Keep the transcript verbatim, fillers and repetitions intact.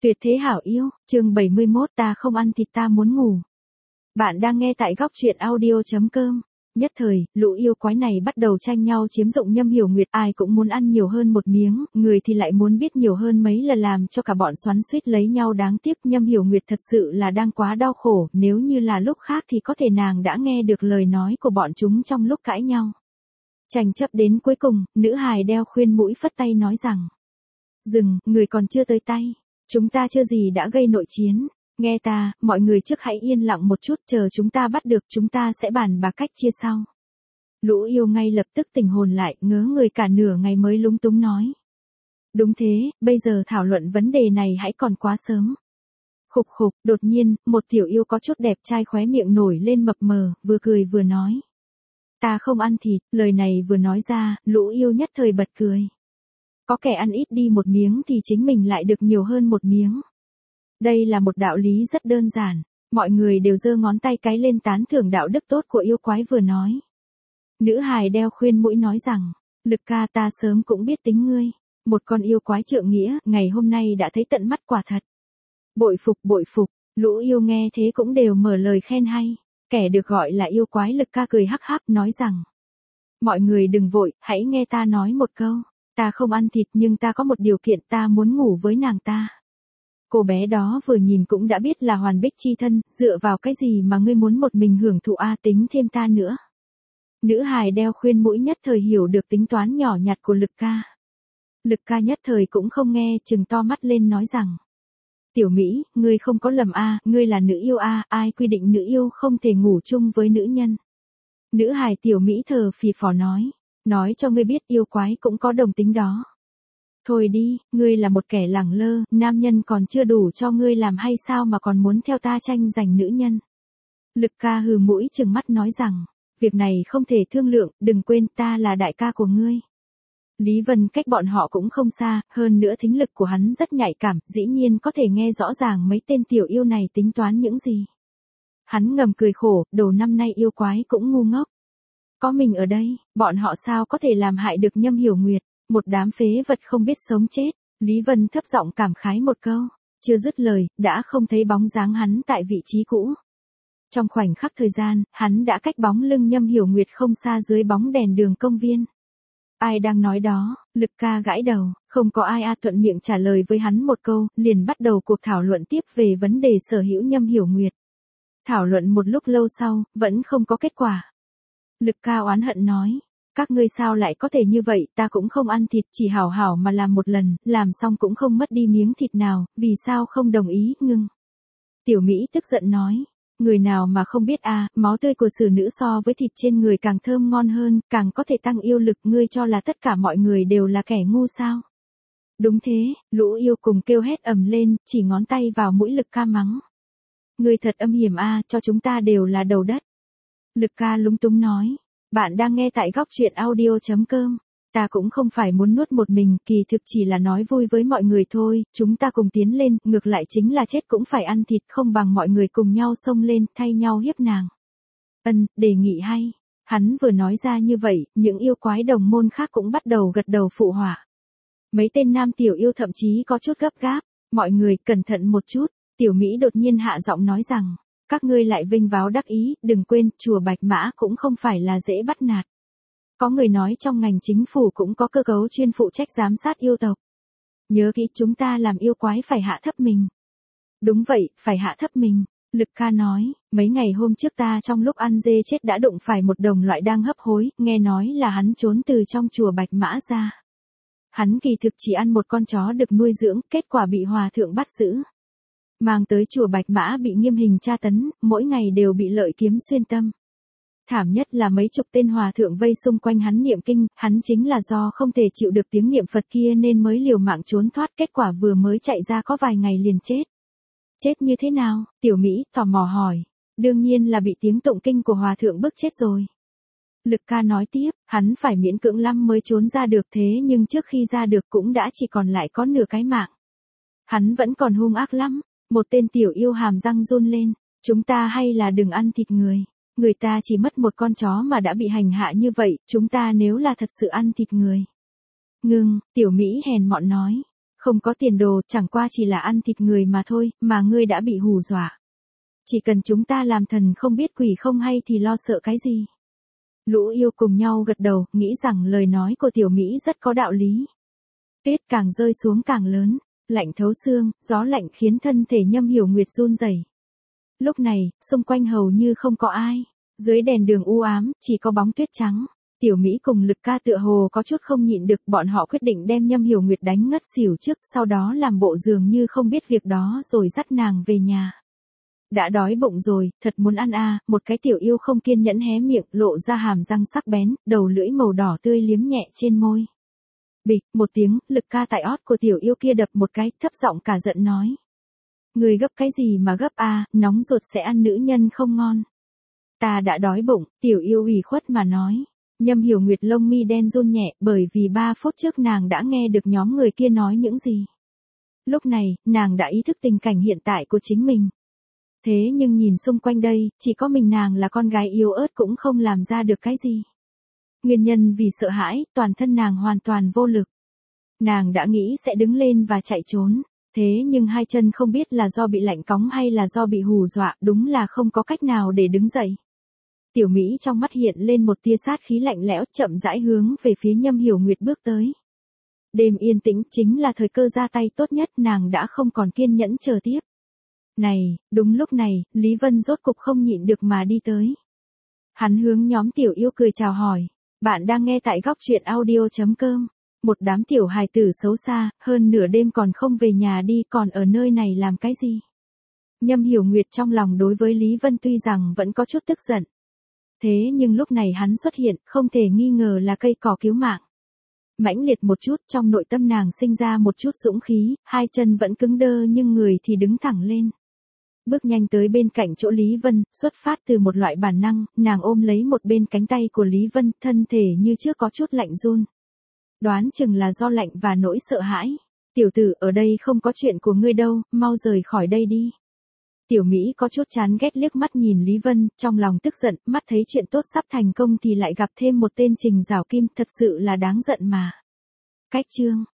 Tuyệt thế hảo yêu, chương bảy mươi mốt ta không ăn thịt ta muốn ngủ. Bạn đang nghe tại góc truyện audio.com. Nhất thời, lũ yêu quái này bắt đầu tranh nhau chiếm dụng Nhâm Hiểu Nguyệt, ai cũng muốn ăn nhiều hơn một miếng, người thì lại muốn biết nhiều hơn mấy lần, làm cho cả bọn xoắn xuýt lấy nhau. Đáng tiếc Nhâm Hiểu Nguyệt thật sự là đang quá đau khổ, nếu như là lúc khác thì có thể nàng đã nghe được lời nói của bọn chúng trong lúc cãi nhau. Tranh chấp đến cuối cùng, nữ hài đeo khuyên mũi phất tay nói rằng: "Dừng, người còn chưa tới tay. Chúng ta chưa gì đã gây nội chiến, nghe ta, mọi người trước hãy yên lặng một chút, chờ chúng ta bắt được chúng ta sẽ bàn bạc cách chia sau." Lũ yêu ngay lập tức tỉnh hồn lại, ngớ người cả nửa ngày mới lúng túng nói: "Đúng thế, bây giờ thảo luận vấn đề này hãy còn quá sớm." Khục khục, đột nhiên, một tiểu yêu có chút đẹp trai khóe miệng nổi lên mập mờ, vừa cười vừa nói: "Ta không ăn thịt." Lời này vừa nói ra, lũ yêu nhất thời bật cười. Có kẻ ăn ít đi một miếng thì chính mình lại được nhiều hơn một miếng. Đây là một đạo lý rất đơn giản, mọi người đều giơ ngón tay cái lên tán thưởng đạo đức tốt của yêu quái vừa nói. Nữ hài đeo khuyên mũi nói rằng: "Lực ca, ta sớm cũng biết tính ngươi, một con yêu quái trượng nghĩa, ngày hôm nay đã thấy tận mắt quả thật. Bội phục bội phục." Lũ yêu nghe thế cũng đều mở lời khen hay. Kẻ được gọi là yêu quái Lực ca cười hắc hắc nói rằng: "Mọi người đừng vội, hãy nghe ta nói một câu. Ta không ăn thịt nhưng ta có một điều kiện, ta muốn ngủ với nàng ta." Cô bé đó vừa nhìn cũng đã biết là hoàn bích chi thân, dựa vào cái gì mà ngươi muốn một mình hưởng thụ a, tính thêm ta nữa. Nữ hài đeo khuyên mũi nhất thời hiểu được tính toán nhỏ nhặt của Lực ca. Lực ca nhất thời cũng không nghe, trừng to mắt lên nói rằng: "Tiểu Mỹ, ngươi không có lầm a, ngươi là nữ yêu a, ai quy định nữ yêu không thể ngủ chung với nữ nhân?" Nữ hài Tiểu Mỹ thờ phì phò nói: "Nói cho ngươi biết, yêu quái cũng có đồng tính đó. Thôi đi, ngươi là một kẻ lẳng lơ, nam nhân còn chưa đủ cho ngươi làm hay sao mà còn muốn theo ta tranh giành nữ nhân?" Lực ca hừ mũi trừng mắt nói rằng: "Việc này không thể thương lượng, đừng quên ta là đại ca của ngươi." Lý Vân cách bọn họ cũng không xa, hơn nữa thính lực của hắn rất nhạy cảm, dĩ nhiên có thể nghe rõ ràng mấy tên tiểu yêu này tính toán những gì. Hắn ngầm cười khổ, đầu năm nay yêu quái cũng ngu ngốc. Có mình ở đây, bọn họ sao có thể làm hại được Nhâm Hiểu Nguyệt, một đám phế vật không biết sống chết. Lý Vân thấp giọng cảm khái một câu, chưa dứt lời, đã không thấy bóng dáng hắn tại vị trí cũ. Trong khoảnh khắc thời gian, hắn đã cách bóng lưng Nhâm Hiểu Nguyệt không xa dưới bóng đèn đường công viên. "Ai đang nói đó?" Lực ca gãi đầu, không có ai a thuận miệng trả lời với hắn một câu, liền bắt đầu cuộc thảo luận tiếp về vấn đề sở hữu Nhâm Hiểu Nguyệt. Thảo luận một lúc lâu sau, vẫn không có kết quả. Lực ca oán hận nói: "Các ngươi sao lại có thể như vậy, ta cũng không ăn thịt, chỉ hảo hảo mà làm một lần, làm xong cũng không mất đi miếng thịt nào, vì sao không đồng ý, ngưng?" Tiểu Mỹ tức giận nói: "Người nào mà không biết a, máu tươi của xử nữ so với thịt trên người càng thơm ngon hơn, càng có thể tăng yêu lực, ngươi cho là tất cả mọi người đều là kẻ ngu sao?" Đúng thế, lũ yêu cùng kêu hét ầm lên, chỉ ngón tay vào mũi Lực ca mắng: "Ngươi thật âm hiểm a, cho chúng ta đều là đầu đất." Lực ca lúng túng nói: "Bạn đang nghe tại góc truyện audio.com. Ta cũng không phải muốn nuốt một mình, kỳ thực chỉ là nói vui với mọi người thôi, chúng ta cùng tiến lên, ngược lại chính là chết cũng phải ăn thịt, không bằng mọi người cùng nhau xông lên, thay nhau hiếp nàng." Ân, đề nghị hay. Hắn vừa nói ra như vậy, những yêu quái đồng môn khác cũng bắt đầu gật đầu phụ họa. Mấy tên nam tiểu yêu thậm chí có chút gấp gáp: "Mọi người, cẩn thận một chút." Tiểu Mỹ đột nhiên hạ giọng nói rằng: "Các ngươi lại vinh váo đắc ý, đừng quên, chùa Bạch Mã cũng không phải là dễ bắt nạt. Có người nói trong ngành chính phủ cũng có cơ cấu chuyên phụ trách giám sát yêu tộc. Nhớ kỹ, chúng ta làm yêu quái phải hạ thấp mình." "Đúng vậy, phải hạ thấp mình." Lực ca nói: "Mấy ngày hôm trước ta trong lúc ăn dê chết đã đụng phải một đồng loại đang hấp hối, nghe nói là hắn trốn từ trong chùa Bạch Mã ra. Hắn kỳ thực chỉ ăn một con chó được nuôi dưỡng, kết quả bị hòa thượng bắt giữ. Mang tới chùa Bạch Mã bị nghiêm hình tra tấn, mỗi ngày đều bị lợi kiếm xuyên tâm. Thảm nhất là mấy chục tên hòa thượng vây xung quanh hắn niệm kinh, hắn chính là do không thể chịu được tiếng niệm Phật kia nên mới liều mạng trốn thoát, kết quả vừa mới chạy ra có vài ngày liền chết." "Chết như thế nào?" Tiểu Mỹ tò mò hỏi. "Đương nhiên là bị tiếng tụng kinh của hòa thượng bức chết rồi." Lực ca nói tiếp: "Hắn phải miễn cưỡng lắm mới trốn ra được, thế nhưng trước khi ra được cũng đã chỉ còn lại có nửa cái mạng. Hắn vẫn còn hung ác lắm." Một tên tiểu yêu hàm răng run lên: "Chúng ta hay là đừng ăn thịt người. Người ta chỉ mất một con chó mà đã bị hành hạ như vậy, chúng ta nếu là thật sự ăn thịt người." "Ngưng." Tiểu Mỹ hèn mọn nói: Không có tiền đồ, chẳng qua chỉ là ăn thịt người mà thôi, mà ngươi đã bị hù dọa. Chỉ cần chúng ta làm thần không biết quỷ không hay thì lo sợ cái gì. Lũ yêu cùng nhau gật đầu, nghĩ rằng lời nói của tiểu Mỹ rất có đạo lý. Tuyết càng rơi xuống càng lớn, lạnh thấu xương, gió lạnh khiến thân thể Nhâm Hiểu Nguyệt run rẩy. Lúc này, xung quanh hầu như không có ai. Dưới đèn đường u ám, chỉ có bóng tuyết trắng. Tiểu Mỹ cùng Lực Ca tựa hồ có chút không nhịn được, bọn họ quyết định đem Nhâm Hiểu Nguyệt đánh ngất xỉu trước, sau đó làm bộ dường như không biết việc đó rồi dắt nàng về nhà. Đã đói bụng rồi, thật muốn ăn à, một cái tiểu yêu không kiên nhẫn hé miệng, lộ ra hàm răng sắc bén, đầu lưỡi màu đỏ tươi liếm nhẹ trên môi. Bịch, một tiếng, Lực Ca tại ót của tiểu yêu kia đập một cái, thấp giọng cả giận nói. Người gấp cái gì mà gấp à, nóng ruột sẽ ăn nữ nhân không ngon. Ta đã đói bụng, tiểu yêu ủy khuất mà nói. Nhâm Hiểu Nguyệt lông mi đen run nhẹ, bởi vì ba phút trước nàng đã nghe được nhóm người kia nói những gì. Lúc này, nàng đã ý thức tình cảnh hiện tại của chính mình. Thế nhưng nhìn xung quanh đây, chỉ có mình nàng là con gái yếu ớt cũng không làm ra được cái gì. Nguyên nhân vì sợ hãi, toàn thân nàng hoàn toàn vô lực. Nàng đã nghĩ sẽ đứng lên và chạy trốn. Thế nhưng hai chân không biết là do bị lạnh cóng hay là do bị hù dọa, đúng là không có cách nào để đứng dậy. Tiểu Mỹ trong mắt hiện lên một tia sát khí lạnh lẽo, chậm rãi hướng về phía Nhâm Hiểu Nguyệt bước tới. Đêm yên tĩnh chính là thời cơ ra tay tốt nhất, nàng đã không còn kiên nhẫn chờ tiếp. Này, đúng lúc này, Lý Vân rốt cục không nhịn được mà đi tới. Hắn hướng nhóm tiểu yêu cười chào hỏi. Bạn đang nghe tại góc truyện audio chấm com. Một đám tiểu hài tử xấu xa, hơn nửa đêm còn không về nhà đi, còn ở nơi này làm cái gì? Nhâm Hiểu Nguyệt trong lòng đối với Lý Vân tuy rằng vẫn có chút tức giận. Thế nhưng lúc này hắn xuất hiện, không thể nghi ngờ là cây cỏ cứu mạng. Mãnh liệt một chút, trong nội tâm nàng sinh ra một chút dũng khí, hai chân vẫn cứng đơ nhưng người thì đứng thẳng lên. Bước nhanh tới bên cạnh chỗ Lý Vân, xuất phát từ một loại bản năng, nàng ôm lấy một bên cánh tay của Lý Vân, thân thể như trước có chút lạnh run. Đoán chừng là do lạnh và nỗi sợ hãi. Tiểu tử, ở đây không có chuyện của ngươi đâu, mau rời khỏi đây đi. Tiểu Mỹ có chút chán ghét liếc mắt nhìn Lý Vân, trong lòng tức giận, mắt thấy chuyện tốt sắp thành công thì lại gặp thêm một tên Trình Giảo Kim, thật sự là đáng giận mà. Cách chương